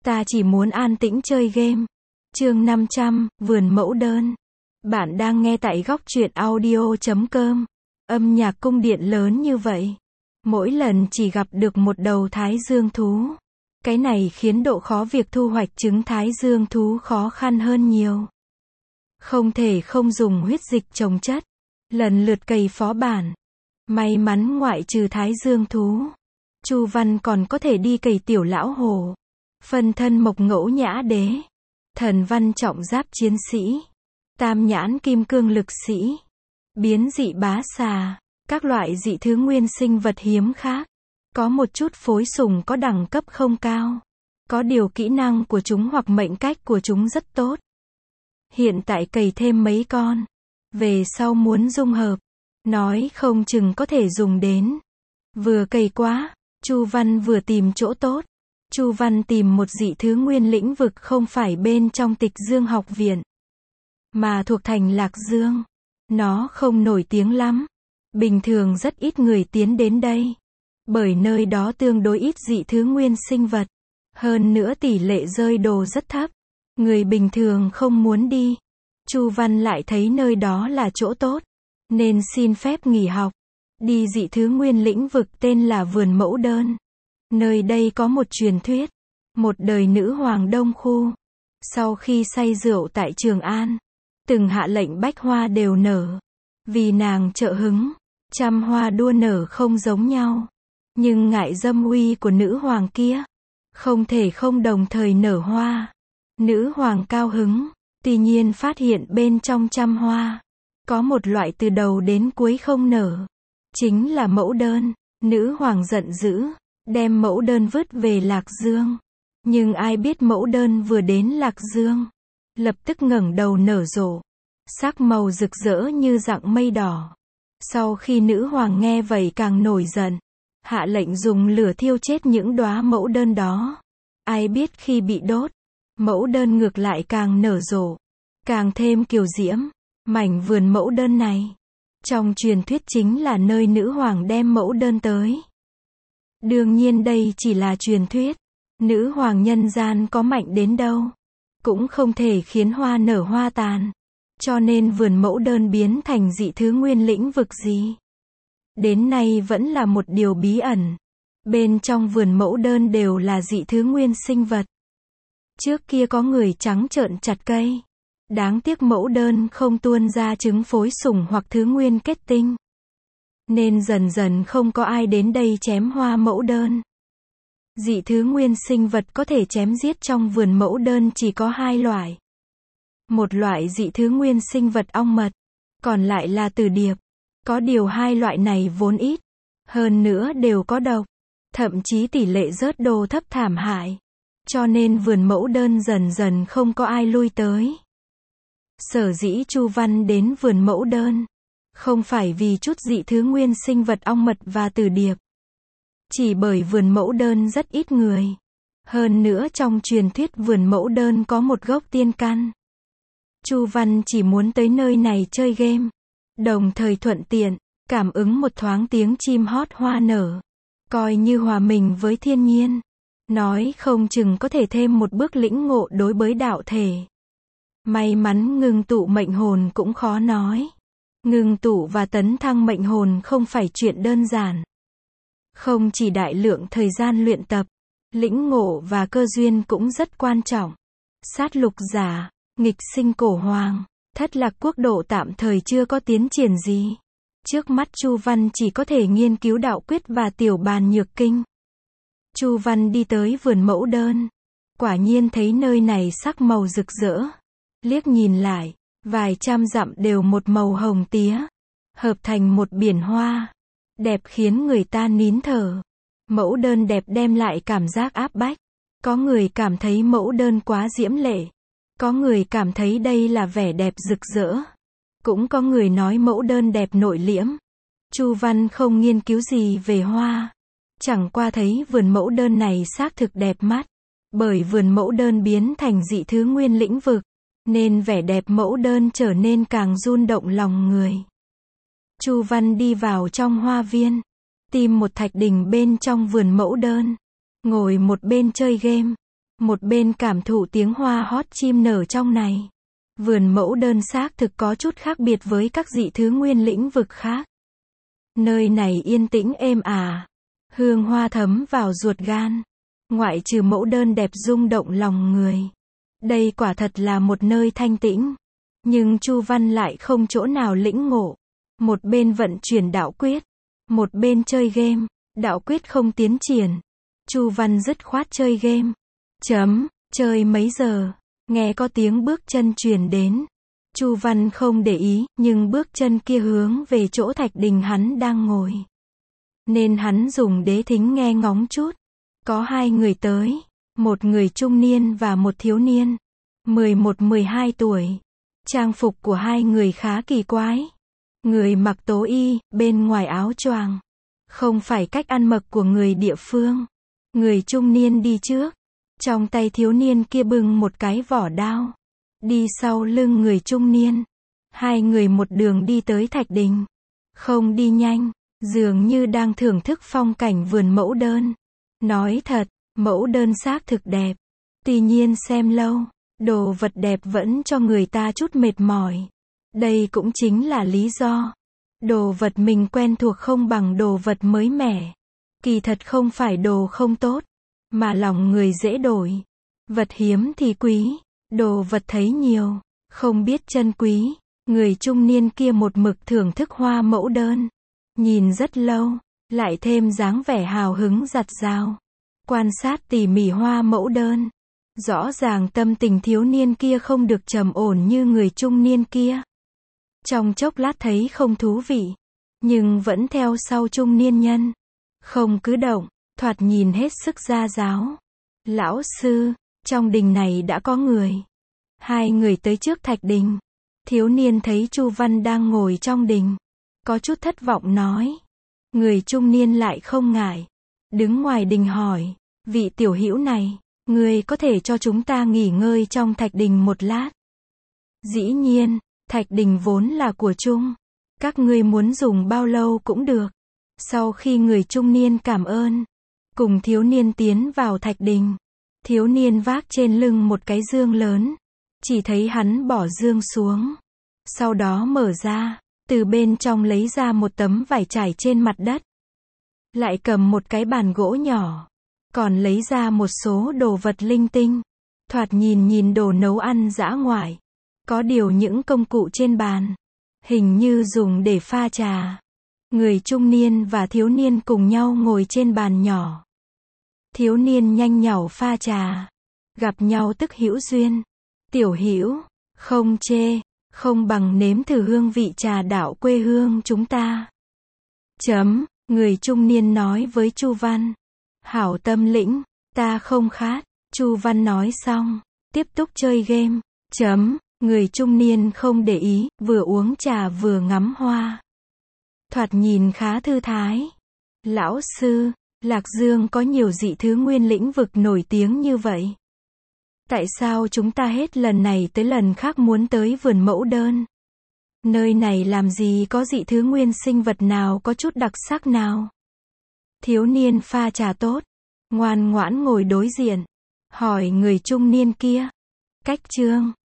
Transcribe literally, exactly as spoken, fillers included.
Ta chỉ muốn an tĩnh chơi game. Chương năm trăm, vườn mẫu đơn. Bạn đang nghe tại góc truyện audio chấm com. Âm nhạc cung điện lớn như vậy. Mỗi lần chỉ gặp được một đầu thái dương thú. Cái này khiến độ khó việc thu hoạch trứng thái dương thú khó khăn hơn nhiều. Không thể không dùng huyết dịch trồng chất. Lần lượt cày phó bản. May mắn ngoại trừ thái dương thú, Chu Văn còn có thể đi cày tiểu lão hổ, phân thân mộc ngẫu nhã đế, thần văn trọng giáp chiến sĩ, tam nhãn kim cương lực sĩ, biến dị bá xà, các loại dị thứ nguyên sinh vật hiếm khác. Có một chút phối sùng có đẳng cấp không cao. Có điều kỹ năng của chúng hoặc mệnh cách của chúng rất tốt. Hiện tại cày thêm mấy con. Về sau muốn dung hợp, nói không chừng có thể dùng đến. Vừa cày quá, Chu Văn vừa tìm chỗ tốt. Chu Văn tìm một dị thứ nguyên lĩnh vực không phải bên trong Tịch Dương học viện, mà thuộc thành Lạc Dương. Nó không nổi tiếng lắm. Bình thường rất ít người tiến đến đây. Bởi nơi đó tương đối ít dị thứ nguyên sinh vật. Hơn nữa tỷ lệ rơi đồ rất thấp. Người bình thường không muốn đi. Chu Văn lại thấy nơi đó là chỗ tốt, nên xin phép nghỉ học. Đi dị thứ nguyên lĩnh vực tên là vườn mẫu đơn. Nơi đây có một truyền thuyết. Một đời nữ hoàng Đông Khu, sau khi say rượu tại Trường An, từng hạ lệnh bách hoa đều nở. Vì nàng trợ hứng, trăm hoa đua nở không giống nhau. Nhưng ngại dâm uy của nữ hoàng kia, không thể không đồng thời nở hoa. Nữ hoàng cao hứng, tuy nhiên phát hiện bên trong trăm hoa, có một loại từ đầu đến cuối không nở. Chính là mẫu đơn. Nữ hoàng giận dữ, đem mẫu đơn vứt về Lạc Dương. Nhưng ai biết mẫu đơn vừa đến Lạc Dương, lập tức ngẩng đầu nở rộ. Sắc màu rực rỡ như dạng mây đỏ. Sau khi nữ hoàng nghe vậy càng nổi giận, hạ lệnh dùng lửa thiêu chết những đóa mẫu đơn đó. Ai biết khi bị đốt, mẫu đơn ngược lại càng nở rộ, càng thêm kiều diễm. Mảnh vườn mẫu đơn này, trong truyền thuyết chính là nơi nữ hoàng đem mẫu đơn tới. Đương nhiên đây chỉ là truyền thuyết. Nữ hoàng nhân gian có mạnh đến đâu, cũng không thể khiến hoa nở hoa tàn. Cho nên vườn mẫu đơn biến thành dị thứ nguyên lĩnh vực gì, đến nay vẫn là một điều bí ẩn. Bên trong vườn mẫu đơn đều là dị thứ nguyên sinh vật. Trước kia có người trắng trợn chặt cây. Đáng tiếc mẫu đơn không tuôn ra trứng phối sủng hoặc thứ nguyên kết tinh. Nên dần dần không có ai đến đây chém hoa mẫu đơn. Dị thứ nguyên sinh vật có thể chém giết trong vườn mẫu đơn chỉ có hai loại. Một loại dị thứ nguyên sinh vật ong mật, còn lại là tử điệp. Có điều hai loại này vốn ít, hơn nữa đều có độc, thậm chí tỷ lệ rớt đồ thấp thảm hại. Cho nên vườn mẫu đơn dần dần không có ai lui tới. Sở dĩ Chu Văn đến vườn mẫu đơn, không phải vì chút dị thứ nguyên sinh vật ong mật và tử điệp. Chỉ bởi vườn mẫu đơn rất ít người. Hơn nữa trong truyền thuyết vườn mẫu đơn có một gốc tiên căn. Chu Văn chỉ muốn tới nơi này chơi game, đồng thời thuận tiện, cảm ứng một thoáng tiếng chim hót hoa nở. Coi như hòa mình với thiên nhiên. Nói không chừng có thể thêm một bước lĩnh ngộ đối với đạo thể. May mắn ngưng tụ mệnh hồn cũng khó nói. Ngưng tụ và tấn thăng mệnh hồn không phải chuyện đơn giản. Không chỉ đại lượng thời gian luyện tập, lĩnh ngộ và cơ duyên cũng rất quan trọng. Sát lục giả, nghịch sinh cổ hoàng, thất lạc quốc độ tạm thời chưa có tiến triển gì. Trước mắt Chu Văn chỉ có thể nghiên cứu đạo quyết và tiểu bàn nhược kinh. Chu Văn đi tới vườn mẫu đơn. Quả nhiên thấy nơi này sắc màu rực rỡ. Liếc nhìn lại, vài trăm dặm đều một màu hồng tía, hợp thành một biển hoa, đẹp khiến người ta nín thở. Mẫu đơn đẹp đem lại cảm giác áp bách. Có người cảm thấy mẫu đơn quá diễm lệ. Có người cảm thấy đây là vẻ đẹp rực rỡ. Cũng có người nói mẫu đơn đẹp nội liễm. Chu Văn không nghiên cứu gì về hoa. Chẳng qua thấy vườn mẫu đơn này xác thực đẹp mắt. Bởi vườn mẫu đơn biến thành dị thứ nguyên lĩnh vực, nên vẻ đẹp mẫu đơn trở nên càng rung động lòng người. Chu Văn đi vào trong hoa viên, tìm một thạch đỉnh bên trong vườn mẫu đơn, ngồi một bên chơi game. một bên cảm thụ tiếng hoa hót chim nở trong này. Vườn mẫu đơn xác thực có chút khác biệt với các dị thứ nguyên lĩnh vực khác. Nơi này yên tĩnh êm ả, hương hoa thấm vào ruột gan. Ngoại trừ mẫu đơn đẹp rung động lòng người, đây quả thật là một nơi thanh tĩnh. Nhưng Chu Văn lại không chỗ nào lĩnh ngộ. Một bên vận chuyển đạo quyết, một bên chơi game. Đạo quyết không tiến triển, Chu Văn dứt khoát chơi game. Chấm, chơi mấy giờ, nghe có tiếng bước chân truyền đến. Chu Văn không để ý, nhưng bước chân kia hướng về chỗ Thạch Đình hắn đang ngồi. Nên hắn dùng đế thính nghe ngóng chút. Có hai người tới, một người trung niên và một thiếu niên, mười một mười hai tuổi. Trang phục của hai người khá kỳ quái. Người mặc tố y, bên ngoài áo choàng. Không phải cách ăn mặc của người địa phương. Người trung niên đi trước. Trong tay thiếu niên kia bưng một cái vỏ đao. Đi sau lưng người trung niên. Hai người một đường đi tới Thạch Đình. Không đi nhanh, dường như đang thưởng thức phong cảnh vườn mẫu đơn. Nói thật, mẫu đơn xác thực đẹp. Tuy nhiên xem lâu, đồ vật đẹp vẫn cho người ta chút mệt mỏi. Đây cũng chính là lý do. Đồ vật mình quen thuộc không bằng đồ vật mới mẻ. Kỳ thật không phải đồ không tốt, mà lòng người dễ đổi. Vật hiếm thì quý, đồ vật thấy nhiều, không biết trân quý. Người trung niên kia một mực thưởng thức hoa mẫu đơn. Nhìn rất lâu, lại thêm dáng vẻ hào hứng giặt rào. Quan sát tỉ mỉ hoa mẫu đơn. Rõ ràng tâm tình thiếu niên kia không được trầm ổn như người trung niên kia. Trong chốc lát thấy không thú vị, nhưng vẫn theo sau trung niên nhân. Không cứ động, thoạt nhìn hết sức gia giáo. Lão sư, trong đình này đã có người. Hai người tới trước Thạch Đình. Thiếu niên thấy Chu Văn đang ngồi trong đình, có chút thất vọng nói. Người trung niên lại không ngại, đứng ngoài đình hỏi, vị tiểu hữu này, người có thể cho chúng ta nghỉ ngơi trong Thạch Đình một lát? Dĩ nhiên, Thạch Đình vốn là của chung. Các ngươi muốn dùng bao lâu cũng được. Sau khi người trung niên cảm ơn, cùng thiếu niên tiến vào Thạch Đình. Thiếu niên vác trên lưng một cái dương lớn. Chỉ thấy hắn bỏ dương xuống. Sau đó mở ra, từ bên trong lấy ra một tấm vải trải trên mặt đất. Lại cầm một cái bàn gỗ nhỏ. Còn lấy ra một số đồ vật linh tinh. Thoạt nhìn nhìn đồ nấu ăn dã ngoại. Có điều những công cụ trên bàn, hình như dùng để pha trà. Người trung niên và thiếu niên cùng nhau ngồi trên bàn nhỏ. Thiếu niên nhanh nhảu pha trà. Gặp nhau tức hữu duyên. Tiểu hữu, không chê, không bằng nếm thử hương vị trà đạo quê hương chúng ta. Chấm, người trung niên nói với Chu Văn. Hảo tâm lĩnh, ta không khát. Chu Văn nói xong, tiếp tục chơi game. Chấm, người trung niên không để ý, vừa uống trà vừa ngắm hoa. Thoạt nhìn khá thư thái. Lão sư, Lạc Dương có nhiều dị thứ nguyên lĩnh vực nổi tiếng như vậy. Tại sao chúng ta hết lần này tới lần khác muốn tới vườn mẫu đơn? Nơi này làm gì có dị thứ nguyên sinh vật nào có chút đặc sắc nào? Thiếu niên pha trà tốt, ngoan ngoãn ngồi đối diện, hỏi người trung niên kia. Cách chương